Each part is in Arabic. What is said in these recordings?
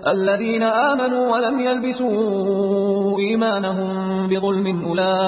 الذين آمنوا ولم يلبسوا إيمانهم بظلم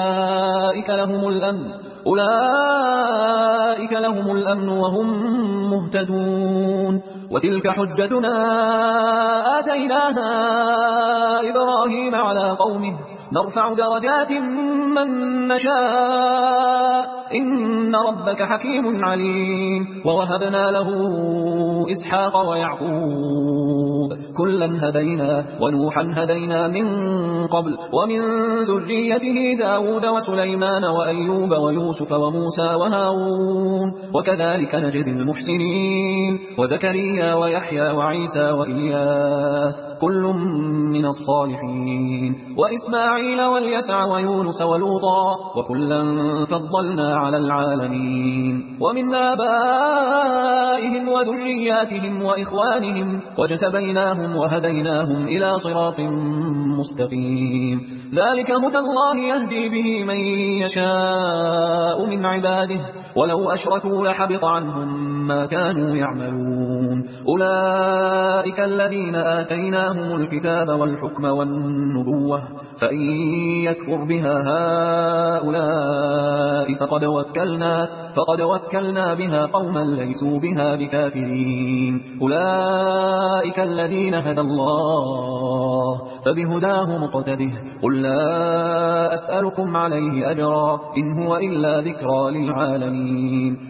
أولئك لهم الأمن وهم مهتدون. وتلك حجتنا آتيناها إبراهيم على قومه نرفع درجات من نشاء إن ربك حكيم عليم. ووهبنا له إسحاق ويعقوب كلا هدينا ونوحا هدينا من قبل ومن ذريته داود وسليمان وأيوب ويوسف وموسى وهارون وكذلك نجزي المحسنين. وزكريا ويحيى وعيسى وإلياس كل من الصالحين وإسماعيل واليسع ويونس ولوطا وكلا فضلنا على العالمين. ومن آبائهم وذرياتهم وإخوانهم واجتبيناهم وهديناهم إلى صراط مستقيم. ذلك هدى الله يهدي به من يشاء من عباده ولو أشركوا لحبط عنهم ما كانوا يعملون. أولئك الذين آتيناهم الكتاب والحكم والنبوة فإن يكفر بها هؤلاء فقد وكلنا بها قوما ليسوا بها بكافرين. أولئك الذين هدى الله فبهداه مقتده قل لا أسألكم عليه أجرا إن هو إلا ذكرى للعالمين.